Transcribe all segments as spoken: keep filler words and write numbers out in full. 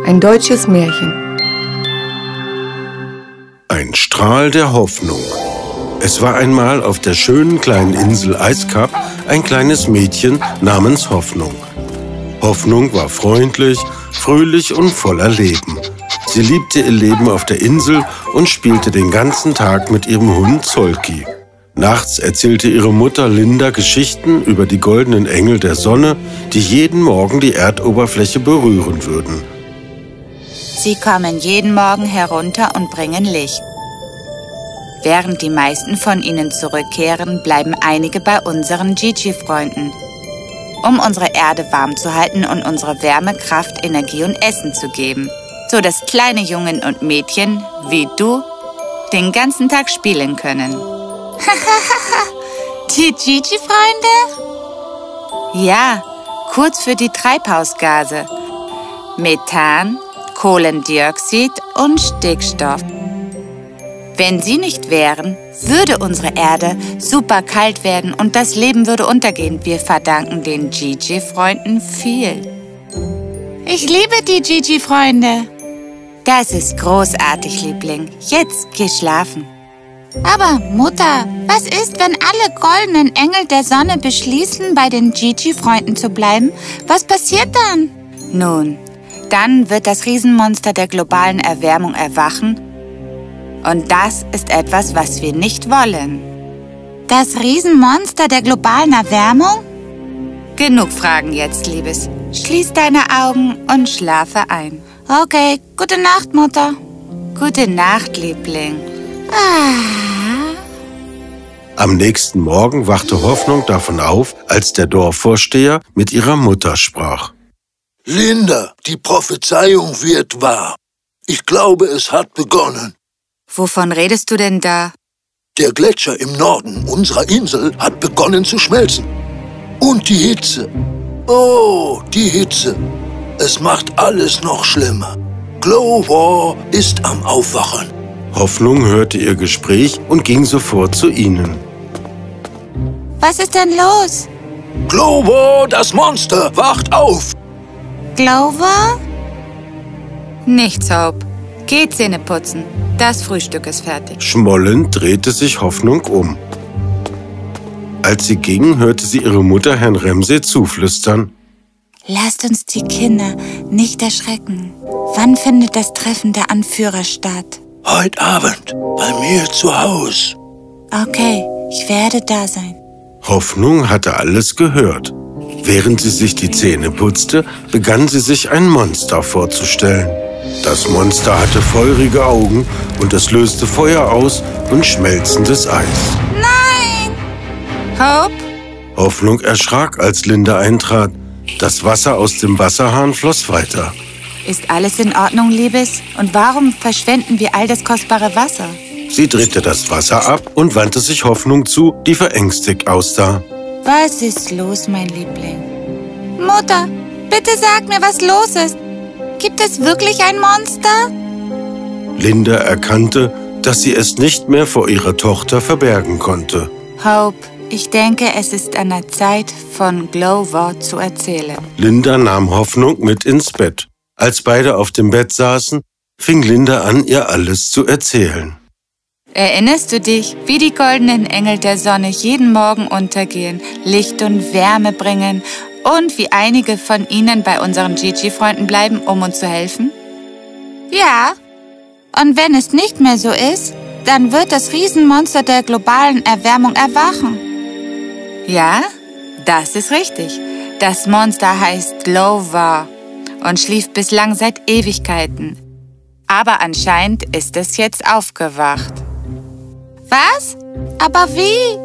Ein deutsches Märchen. Ein Strahl der Hoffnung. Es war einmal auf der schönen kleinen Insel Eiskap ein kleines Mädchen namens Hoffnung. Hoffnung war freundlich, fröhlich und voller Leben. Sie liebte ihr Leben auf der Insel und spielte den ganzen Tag mit ihrem Hund Zolki. Nachts erzählte ihre Mutter Linda Geschichten über die goldenen Engel der Sonne, die jeden Morgen die Erdoberfläche berühren würden. Sie kommen jeden Morgen herunter und bringen Licht. Während die meisten von ihnen zurückkehren, bleiben einige bei unseren Gigi-Freunden, um unsere Erde warm zu halten und unsere Wärme, Kraft, Energie und Essen zu geben, so dass kleine Jungen und Mädchen wie du den ganzen Tag spielen können. Die Gigi-Freunde? Ja, kurz für die Treibhausgase. Methan, Kohlendioxid und Stickstoff. Wenn sie nicht wären, würde unsere Erde super kalt werden und das Leben würde untergehen. Wir verdanken den Gigi-Freunden viel. Ich liebe die Gigi-Freunde. Das ist großartig, Liebling. Jetzt geh schlafen. Aber, Mutter, was ist, wenn alle goldenen Engel der Sonne beschließen, bei den Gigi-Freunden zu bleiben? Was passiert dann? Nun, dann wird das Riesenmonster der globalen Erwärmung erwachen. Und das ist etwas, was wir nicht wollen. Das Riesenmonster der globalen Erwärmung? Genug Fragen jetzt, Liebes. Schließ deine Augen und schlafe ein. Okay, gute Nacht, Mutter. Gute Nacht, Liebling. Ah. Am nächsten Morgen wachte Hoffnung davon auf, als der Dorfvorsteher mit ihrer Mutter sprach. Linda, die Prophezeiung wird wahr. Ich glaube, es hat begonnen. Wovon redest du denn da? Der Gletscher im Norden unserer Insel hat begonnen zu schmelzen. Und die Hitze. Oh, die Hitze. Es macht alles noch schlimmer. Glowar ist am Aufwachen. Hoffnung hörte ihr Gespräch und ging sofort zu ihnen. Was ist denn los? Glowar, das Monster, wacht auf! Glowar? Nichts, Hope. Geh Zähne putzen. Das Frühstück ist fertig. Schmollend drehte sich Hoffnung um. Als sie ging, hörte sie ihre Mutter Herrn Ramsay zuflüstern. Lasst uns die Kinder nicht erschrecken. Wann findet das Treffen der Anführer statt? Heute Abend, bei mir zu Hause. Okay, ich werde da sein. Hoffnung hatte alles gehört. Während sie sich die Zähne putzte, begann sie sich ein Monster vorzustellen. Das Monster hatte feurige Augen und es löste Feuer aus und schmelzendes Eis. Nein! Hope? Hoffnung erschrak, als Linda eintrat. Das Wasser aus dem Wasserhahn floss weiter. Ist alles in Ordnung, Liebes? Und warum verschwenden wir all das kostbare Wasser? Sie drehte das Wasser ab und wandte sich Hoffnung zu, die verängstigt aussah. Was ist los, mein Liebling? Mutter, bitte sag mir, was los ist. Gibt es wirklich ein Monster? Linda erkannte, dass sie es nicht mehr vor ihrer Tochter verbergen konnte. Hope, ich denke, es ist an der Zeit, von Glowar zu erzählen. Linda nahm Hoffnung mit ins Bett. Als beide auf dem Bett saßen, fing Linda an, ihr alles zu erzählen. Erinnerst du dich, wie die goldenen Engel der Sonne jeden Morgen untergehen, Licht und Wärme bringen und wie einige von ihnen bei unseren Gigi-Freunden bleiben, um uns zu helfen? Ja. Und wenn es nicht mehr so ist, dann wird das Riesenmonster der globalen Erwärmung erwachen. Ja, das ist richtig. Das Monster heißt Glowar und schlief bislang seit Ewigkeiten. Aber anscheinend ist es jetzt aufgewacht. Was? Aber wie?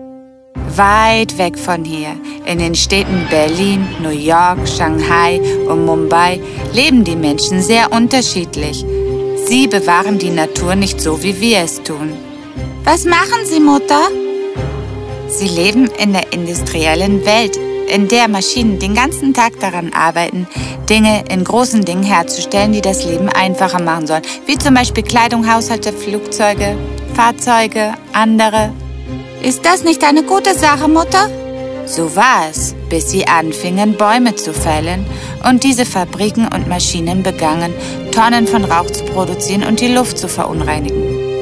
Weit weg von hier, in den Städten Berlin, New York, Shanghai und Mumbai, leben die Menschen sehr unterschiedlich. Sie bewahren die Natur nicht so, wie wir es tun. Was machen Sie, Mutter? Sie leben in der industriellen Welt, in der Maschinen den ganzen Tag daran arbeiten, Dinge in großen Dingen herzustellen, die das Leben einfacher machen sollen. Wie zum Beispiel Kleidung, Haushalte, Flugzeuge, Fahrzeuge, andere. Ist das nicht eine gute Sache, Mutter? So war es. bis sie anfingen, Bäume zu fällen und diese Fabriken und Maschinen begannen, Tonnen von Rauch zu produzieren und die Luft zu verunreinigen.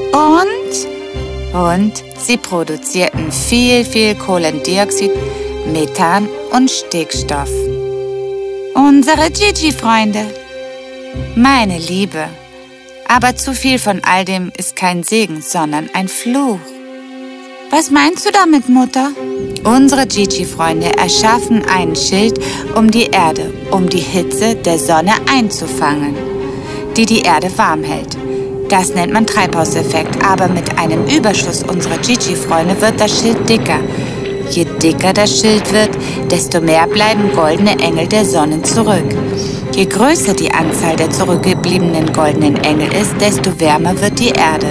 Und? Und sie produzierten viel, viel Kohlendioxid, Methan und Stickstoff. Unsere Gigi-Freunde. Meine Liebe. Aber zu viel von all dem ist kein Segen, sondern ein Fluch. Was meinst du damit, Mutter? Unsere Gigi-Freunde erschaffen einen Schild um die Erde, um die Hitze der Sonne einzufangen, die die Erde warm hält. Das nennt man Treibhauseffekt, aber mit einem Überschuss unserer Gigi-Freunde wird das Schild dicker. Je dicker das Schild wird, desto mehr bleiben goldene Engel der Sonne zurück. Je größer die Anzahl der zurückgebliebenen goldenen Engel ist, desto wärmer wird die Erde.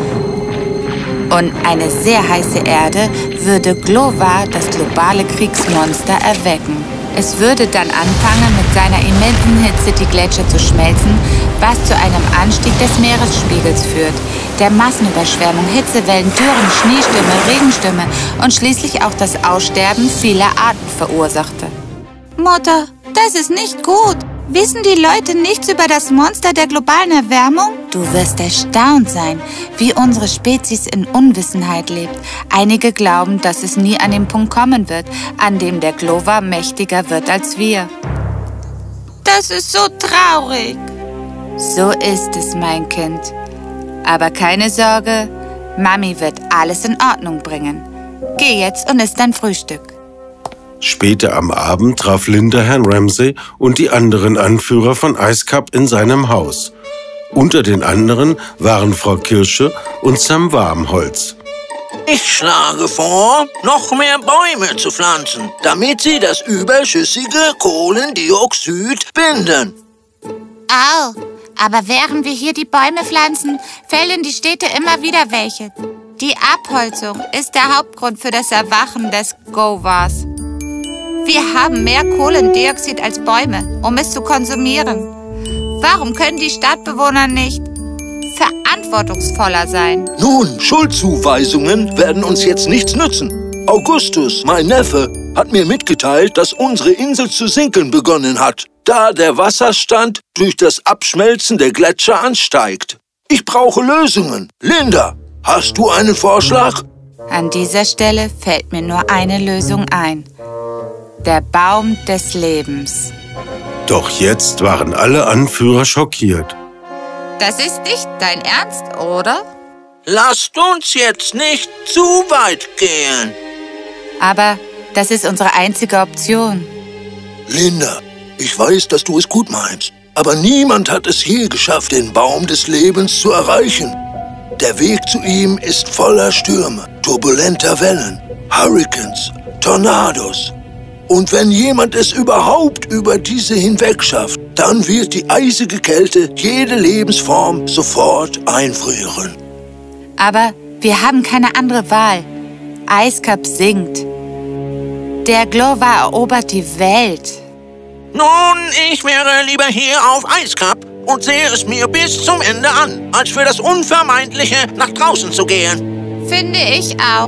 Und eine sehr heiße Erde würde Glowar, das globale Kriegsmonster, erwecken. Es würde dann anfangen, mit seiner immensen Hitze die Gletscher zu schmelzen, was zu einem Anstieg des Meeresspiegels führt, der Massenüberschwemmung, Hitzewellen, Dürren, Schneestürme, Regenstürme und schließlich auch das Aussterben vieler Arten verursachte. Mutter, das ist nicht gut. Wissen die Leute nichts über das Monster der globalen Erwärmung? Du wirst erstaunt sein, wie unsere Spezies in Unwissenheit lebt. Einige glauben, dass es nie an den Punkt kommen wird, an dem der Glowar mächtiger wird als wir. Das ist so traurig. So ist es, mein Kind. Aber keine Sorge, Mami wird alles in Ordnung bringen. Geh jetzt und iss dein Frühstück. Später am Abend traf Linda Herrn Ramsay und die anderen Anführer von Ice Cup in seinem Haus. Unter den anderen waren Frau Kirsche und Sam Warmholz. Ich schlage vor, noch mehr Bäume zu pflanzen, damit sie das überschüssige Kohlendioxid binden. Au, aber während wir hier die Bäume pflanzen, fällen die Städte immer wieder welche. Die Abholzung ist der Hauptgrund für das Erwachen des Glowars. Wir haben mehr Kohlendioxid als Bäume, um es zu konsumieren. Warum können die Stadtbewohner nicht verantwortungsvoller sein? Nun, Schuldzuweisungen werden uns jetzt nichts nützen. Augustus, mein Neffe, hat mir mitgeteilt, dass unsere Insel zu sinken begonnen hat, da der Wasserstand durch das Abschmelzen der Gletscher ansteigt. Ich brauche Lösungen. Linda, hast du einen Vorschlag? An dieser Stelle fällt mir nur eine Lösung ein. Der Baum des Lebens. Doch jetzt waren alle Anführer schockiert. Das ist nicht dein Ernst, oder? Lasst uns jetzt nicht zu weit gehen. Aber das ist unsere einzige Option. Linda, ich weiß, dass du es gut meinst, aber niemand hat es je geschafft, den Baum des Lebens zu erreichen. Der Weg zu ihm ist voller Stürme, turbulenter Wellen, Hurrikans, Tornados. Und wenn jemand es überhaupt über diese hinweg schafft, dann wird die eisige Kälte jede Lebensform sofort einfrieren. Aber wir haben keine andere Wahl. Ice Cup sinkt. Der Glowar erobert die Welt. Nun, ich wäre lieber hier auf Ice Cup und sehe es mir bis zum Ende an, als für das Unvermeidliche nach draußen zu gehen. Finde ich auch.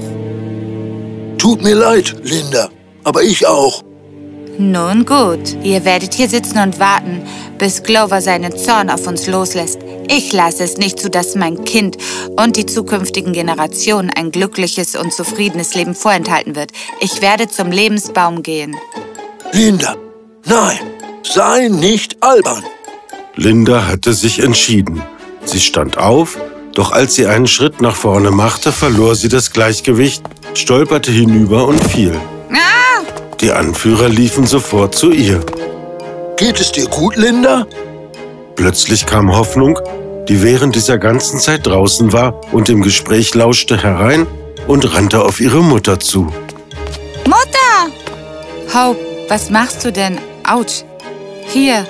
Tut mir leid, Linda. Aber ich auch. Nun gut, ihr werdet hier sitzen und warten, bis Glowar seinen Zorn auf uns loslässt. Ich lasse es nicht zu, dass mein Kind und die zukünftigen Generationen ein glückliches und zufriedenes Leben vorenthalten wird. Ich werde zum Lebensbaum gehen. Linda, nein, sei nicht albern. Linda hatte sich entschieden. Sie stand auf, doch als sie einen Schritt nach vorne machte, verlor sie das Gleichgewicht, stolperte hinüber und fiel. Ah! Die Anführer liefen sofort zu ihr. Geht es dir gut, Linda? Plötzlich kam Hoffnung, die während dieser ganzen Zeit draußen war und im Gespräch lauschte, herein und rannte auf ihre Mutter zu. Mutter! Hope, was machst du denn? Autsch! Hier!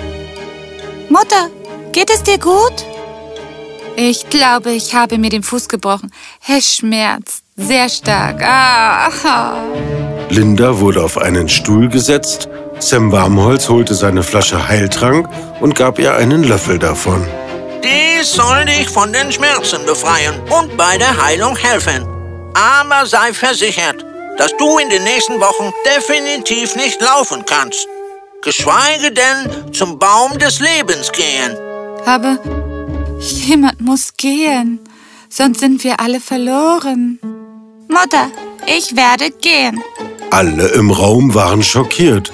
Mutter, geht es dir gut? Ich glaube, ich habe mir den Fuß gebrochen. Es schmerzt sehr stark. Ah. Linda wurde auf einen Stuhl gesetzt. Sam Warmholz holte seine Flasche Heiltrank und gab ihr einen Löffel davon. Dies soll dich von den Schmerzen befreien und bei der Heilung helfen. Aber sei versichert, dass du in den nächsten Wochen definitiv nicht laufen kannst. Geschweige denn zum Baum des Lebens gehen. Aber jemand muss gehen, sonst sind wir alle verloren. Mutter, ich werde gehen. Alle im Raum waren schockiert.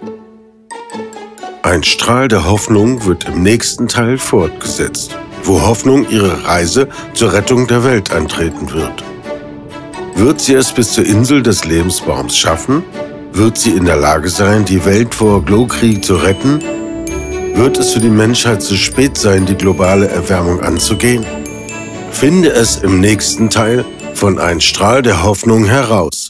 Ein Strahl der Hoffnung wird im nächsten Teil fortgesetzt, wo Hoffnung ihre Reise zur Rettung der Welt antreten wird. Wird sie es bis zur Insel des Lebensbaums schaffen? Wird sie in der Lage sein, die Welt vor Glowkrieg zu retten? Wird es für die Menschheit zu spät sein, die globale Erwärmung anzugehen? Finde es im nächsten Teil von Ein Strahl der Hoffnung heraus.